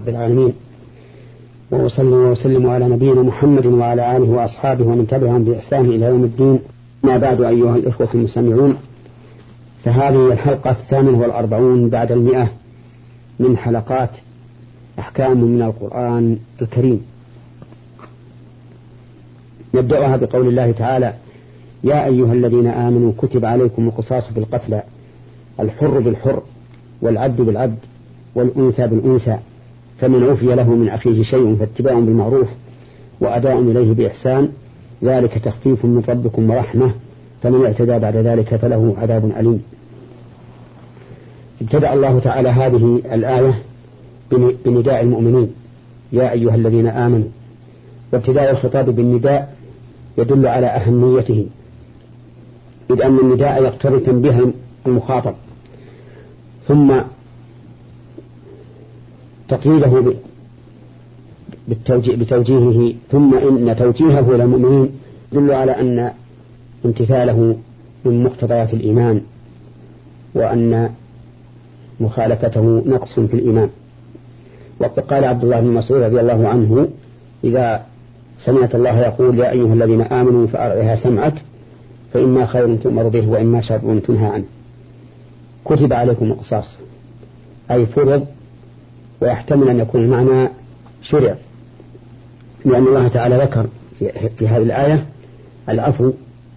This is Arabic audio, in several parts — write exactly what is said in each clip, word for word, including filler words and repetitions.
رب العالمين، وأصلي وأسلم على نبينا محمد وعلى آله وأصحابه ومن تبعهم بإحسان إلى يوم الدين. ما بعد، أيها الإخوة المستمعون، فهذه الحلقة الثامنة والأربعون بعد المئة من حلقات أحكام من القرآن الكريم. نبدأها بقول الله تعالى: يا أيها الذين آمنوا كتب عليكم القصاص في القتلى، الحر بالحر والعبد بالعبد والأنثى بالأنثى، فمن عفي له من أخيه شيء فاتباع بالمعروف وأداء إليه بإحسان، ذلك تخفيف من ربكم ورحمة، فمن اعتدى بعد ذلك فله عذاب أليم. ابتدأ الله تعالى هذه الآية بنداء المؤمنين: يا أيها الذين آمنوا. وابتداء الخطاب بالنداء يدل على أهميته، إذ أن النداء يقتضي تنبيه المخاطب، ثم تقييده بتوجيهه، ثم إن توجيهه إلى المؤمنين يدل على أن امتثاله من مقتضيات الإيمان، وأن مخالفته نقص في الإيمان. وقد قال عبد الله بن مسعود رضي الله عنه: إذا سمعت الله يقول يا أيها الذين آمنوا فأرعها سمعك، فإما خير تؤمر به وإما شر تنهى عنه. كتب عليكم القصاص أي فرض، ويحتمل أن يكون المعنى شرع، لأن الله تعالى ذكر في هذه الآية العفو،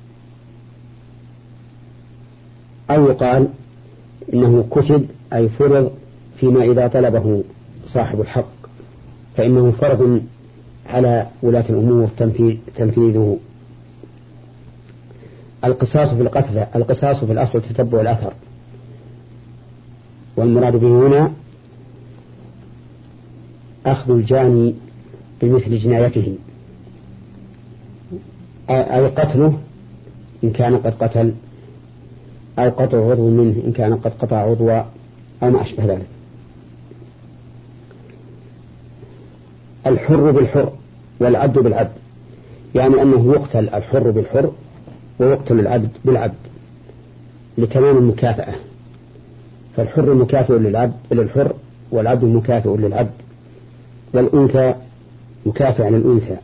أو يقال إنه كتب أي فرض فيما إذا طلبه صاحب الحق، فإنه فرض على ولاة الأمور تنفيذه. القصاص في القتل، القصاص في الأصل تتبع الأثر، والمراد به هنا أخذ الجاني بمثل جنايته، أي قتله إن كان قد قتل، أو قطع عضو منه إن كان قد قطع عضوا، أو ما أشبه ذلك. الحر بالحر والعبد بالعبد، يعني أنه يقتل الحر بالحر ويقتل العبد بالعبد لتمام المكافأة، فالحر مكافئ للعبد للحر، والعبد مكافئ للعبد، والأنثى مكافئ للأنثى.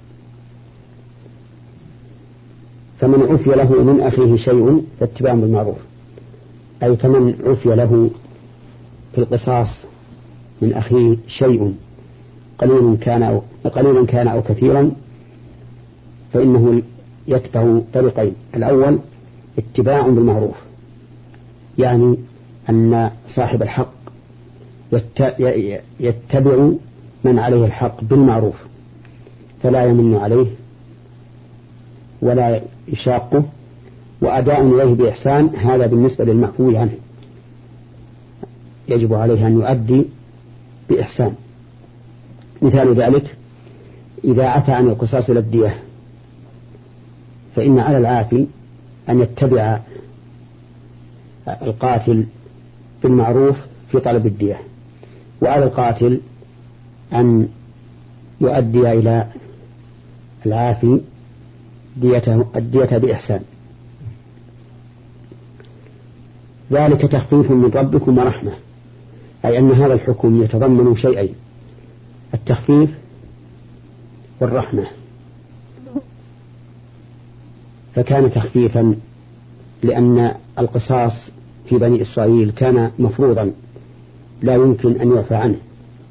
فمن عفي له من أخيه شيء فاتباع بالمعروف، أي فمن عفي له في القصاص من أخيه شيء قليلا كان أو قليلا كان أو كثيرا، فإنه يتبع طريقين: الأول اتباع بالمعروف، يعني أن صاحب الحق يتبع من عليه الحق بالمعروف، فلا يمن عليه ولا يشاقه، وأداء إليه بإحسان، هذا بالنسبة للمعفو عنه، يجب عليه أن يؤدي بإحسان. مثال ذلك: إذا عفى عن القصاص إلى الدية، فإن على العافي أن يتبع القاتل بالمعروف في طلب الدية، وعلى القاتل أن يؤدي إلى العافي ديته الدية بإحسان. ذلك تخفيف من ربكم ورحمة، أي أن هذا الحكم يتضمن شيئين: التخفيف والرحمة. فكان تخفيفا لأن القصاص في بني إسرائيل كان مفروضا لا يمكن أن يعفى عنه،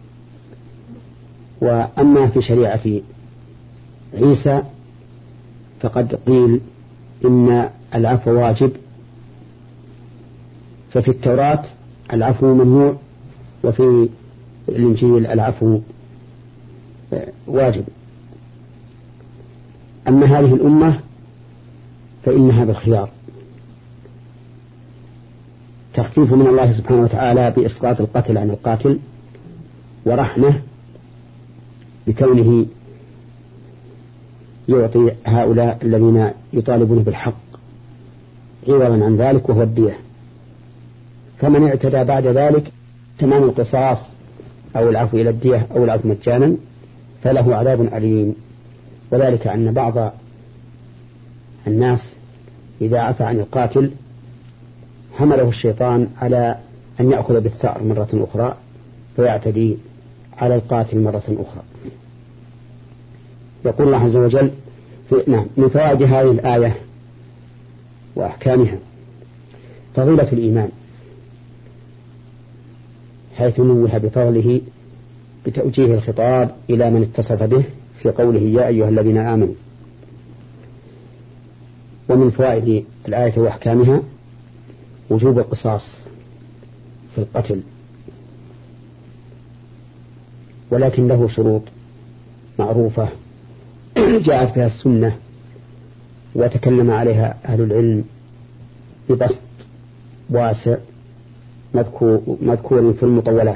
وأما في شريعة عيسى فقد قيل إن العفو واجب، ففي التوراة العفو ممنوع، وفي الإنجيل العفو واجب. أما هذه الأمة فإنها بالخيار، تخفيف من الله سبحانه وتعالى بإسقاط القتل عن القاتل، ورحمة بكونه يعطي هؤلاء الذين يطالبون بالحق عوضا عن ذلك وهو الدية. فمن اعتدى بعد ذلك تمام القصاص أو العفو إلى الدية أو العفو مجانا فله عذاب أليم، وذلك أن بعض الناس إذا عفى عن القاتل حمله الشيطان على أن يأخذ بالثأر مرة أخرى فيعتدي على القاتل مرة أخرى. يقول الله عز وجل في نعم من فوائد هذه الآية وأحكامها فضيلة الإيمان، حيث نوه بفضله بتوجيه الخطاب إلى من اتصف به في قوله يا أيها الذين آمنوا. ومن فوائد الآية وأحكامها وجوب القصاص في القتل، ولكن له شروط معروفة جاءت بها السنة وتكلم عليها أهل العلم ببسط واسع مذكور في المطولات.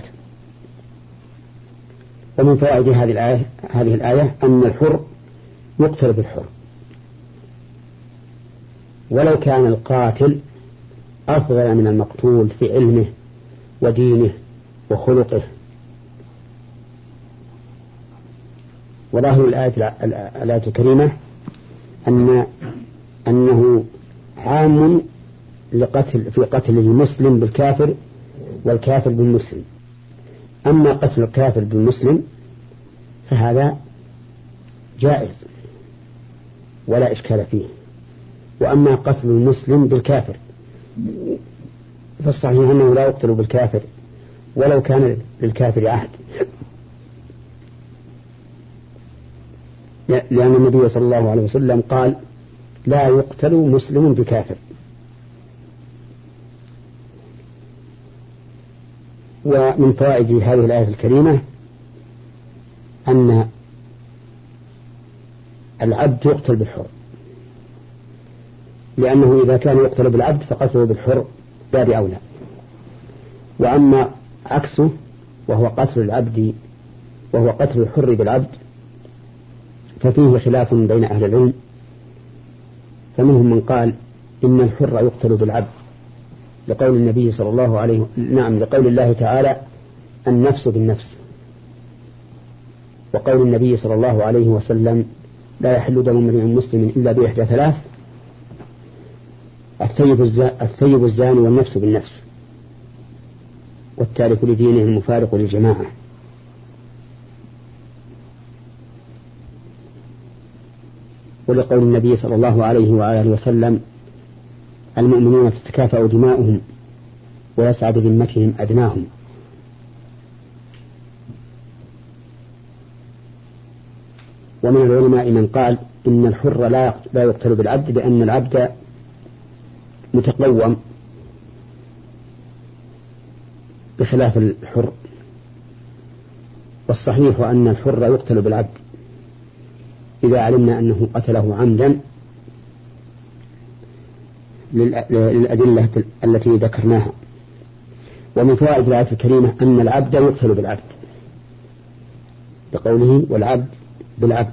ومن فوائد هذه الآية هذه الآية أن الحر يقتل بالحر، ولو كان القاتل أفضل من المقتول في علمه ودينه وخلقه. وظاهر الآية الآية الكريمة أن أنه عام لقتل في قتل المسلم بالكافر والكافر بالمسلم. أما قتل الكافر بالمسلم فهذا جائز ولا إشكال فيه، وأما قتل المسلم بالكافر فالصحيح أنه لا يقتل بالكافر ولو كان للكافر عهد، لأن النبي صلى الله عليه وسلم قال لا يقتل مسلم بكافر. ومن فوائد هذه الآية الكريمة أن العبد يقتل بالحر، لأنه إذا كان يقتل بالعبد فقتله بالحر باب أولى. وأما عكسه وهو قتل العبد وهو قتل الحر بالعبد ففيه خلاف بين أهل العلم، فمنهم من قال إن الحر يقتل بالعبد لقول النبي صلى الله عليه نعم لقول الله تعالى النفس بالنفس، وقول النبي صلى الله عليه وسلم لا يحل دم امرئ مسلم إلا بإحدى ثلاث الثيب الزاني والنفس بالنفس والتارك لدينه المفارق للجماعة. ولقول النبي صلى الله عليه وآله وسلم المؤمنون تتكافأ دماؤهم ويسعى بذمتهم أدناهم. ومن العلماء من قال إن الحر لا يقتل بالعبد لأن العبد متقوم بخلاف الحر، والصحيح أن الحر يقتل بالعبد إذا علمنا أنه قتله عمدا للأدلة التي ذكرناها. ومن فوائد الآية الكريمة أن العبد يقتل بالعبد بقوله والعبد بالعبد،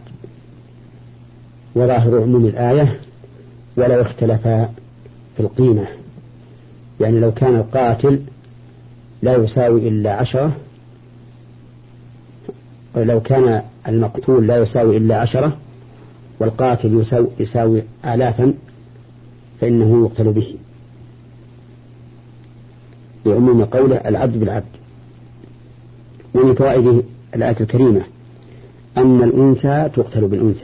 وظاهر عموم الآية ولو اختلفا في القيمة، يعني لو كان القاتل لا يساوي إلا عشرة لو كان المقتول لا يساوي إلا عشرة والقاتل يساوي, يساوي آلافا فإنه يقتل به لعموم قوله العبد بالعبد. ومن فوائد الآية الكريمة أن الأنثى تقتل بالأنثى.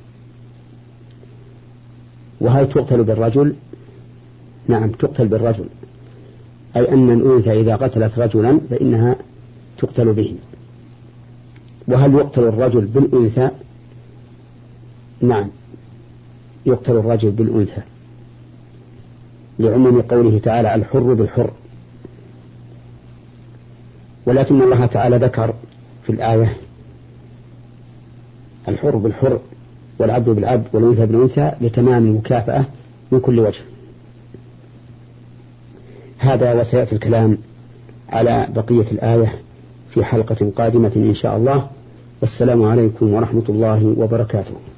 وهل تقتل بالرجل؟ نعم تقتل بالرجل، أي أن الأنثى إذا قتلت رجلا فإنها تقتل به. وهل يقتل الرجل بالأنثى؟ نعم يقتل الرجل بالأنثى لعموم قوله تعالى الحر بالحر. ولكن الله تعالى ذكر في الآية الحر بالحر والعبد بالعبد والأنثى بالأنثى لتمام المكافأة من كل وجه. هذا وسيأتي الكلام على بقية الآية في حلقة قادمة إن شاء الله. والسلام عليكم ورحمة الله وبركاته.